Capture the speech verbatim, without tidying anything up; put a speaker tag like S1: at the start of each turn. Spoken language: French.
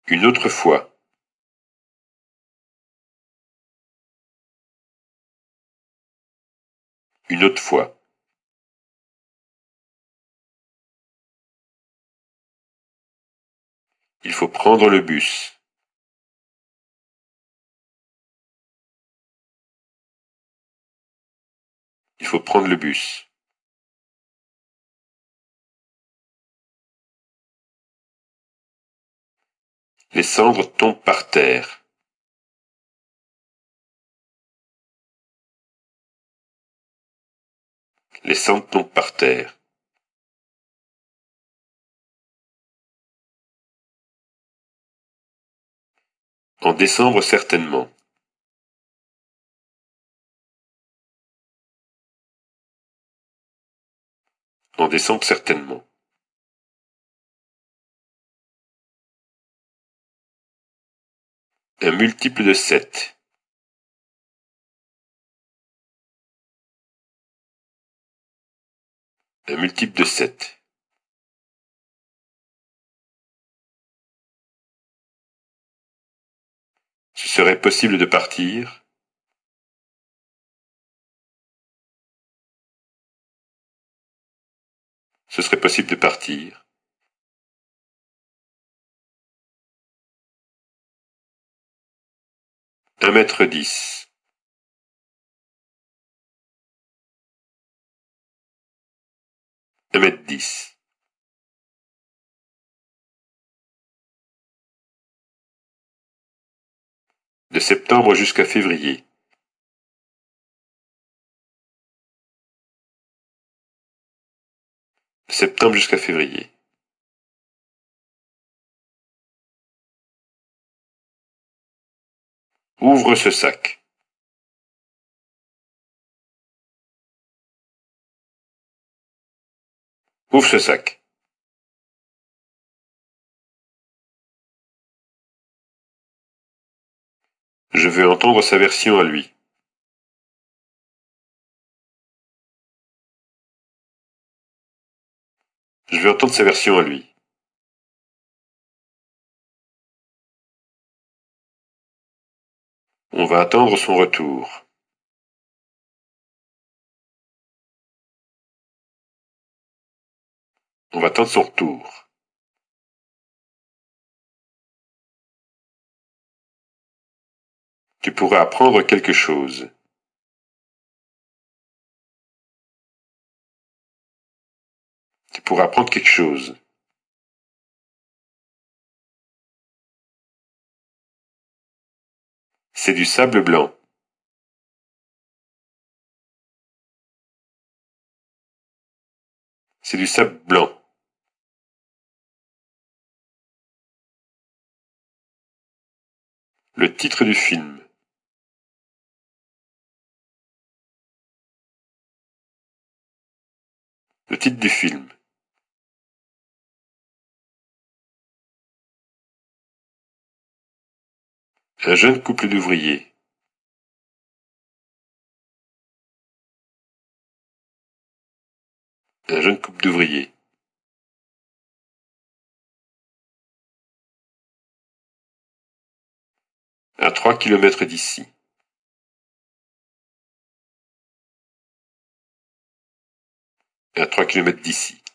S1: Une autre fois. Une autre fois. Il faut prendre le bus. Il faut prendre le bus. Les cendres tombent par terre. Les cendres tombent par terre. En décembre certainement. En décembre certainement. Un multiple de sept. Un multiple de sept. Ce serait possible de partir. Ce serait possible de partir. Un mètre dix. Un mètre dix. De septembre jusqu'à février. De septembre jusqu'à février. Ouvre ce sac. Ouvre ce sac. Je veux entendre sa version à lui. Je veux entendre sa version à lui. On va attendre son retour. On va attendre son retour. Tu pourrais apprendre quelque chose. Tu pourrais apprendre quelque chose. C'est du sable blanc. C'est du sable blanc. Le titre du film. Le titre du film. Un jeune couple d'ouvriers. Un jeune couple d'ouvriers. À trois kilomètres d'ici. À trois kilomètres d'ici.